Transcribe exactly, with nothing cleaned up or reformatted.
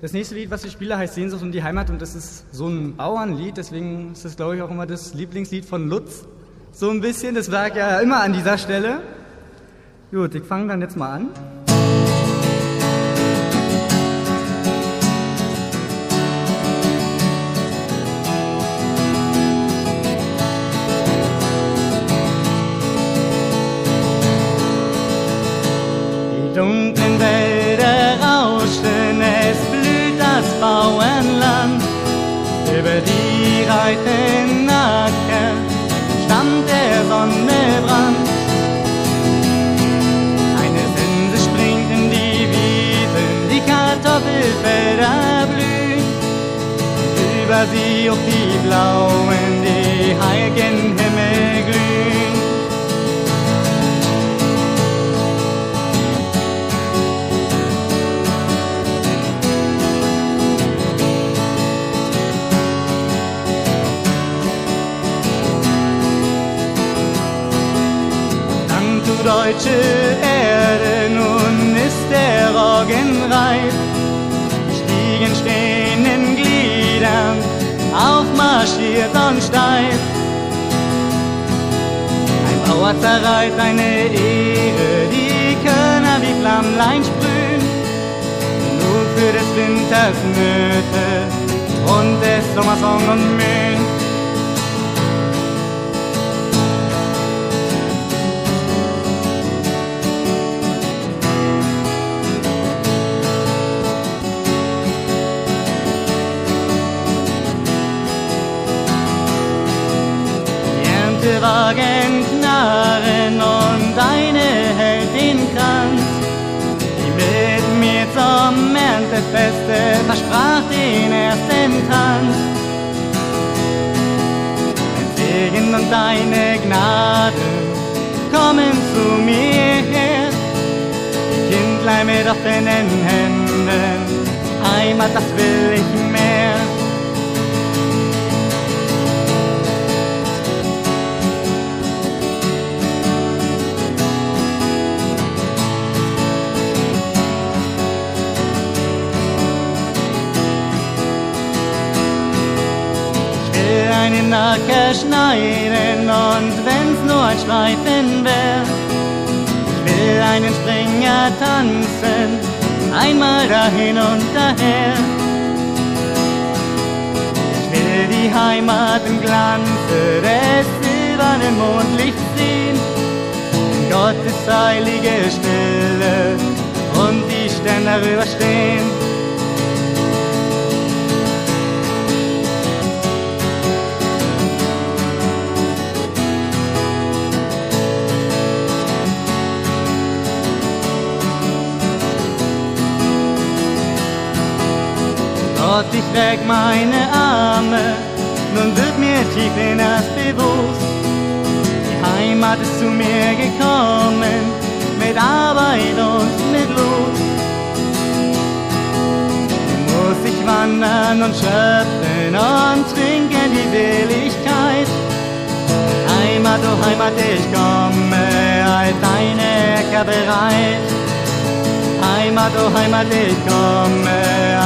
Das nächste Lied, was ich spiele, heißt Sehnsucht um die Heimat und das ist so ein Bauernlied, deswegen ist das, glaube ich, auch immer das Lieblingslied von Lutz. So ein bisschen, das lag ja immer an dieser Stelle. Gut, ich fange dann jetzt mal an. Die dunklen Wälder rauschen, es blüht das Bauernland. Über die reiten Acker stammt der Sonne Brand. Eine Sense springt in die Wiesen, die Kartoffelfelder blühen. Über sie auch die blauen, die heiligen Himmel glühen. Deutsche Erde, nun ist der Roggen reif. Die Stiegen stehen in Gliedern, aufmarschiert und steif. Ein Bauer zerreißt eine Ehre, die Körner wie Flammlein sprühen. Genug für des Winters Nöte und des Sommers Song und Mühen. Wagen knarren und eine hält den Kranz, die mit mir zum Erntefeste versprach den ersten Tanz. Dein Segen und deine Gnade kommen zu mir her, die Kindlein mit offenen Händen, Heimat, das will ich mehr. Einen Acker schneiden und wenn's nur ein Schleifen wär. Ich will einen Springer tanzen, einmal dahin und daher. Ich will die Heimat im Glanze des silbernen Mondlichts sehen, in Gottes heilige Stille und die Sterne darüber stehen. Gott, ich reck meine Arme, nun wird mir tief in das bewusst. Die Heimat ist zu mir gekommen, mit Arbeit und mit Lust. Nun muss ich wandern und schöpfen und trinken die Seligkeit. Heimat, oh Heimat, ich komme, halt deine Äcker bereit. Heimat, oh Heimat, ich komme,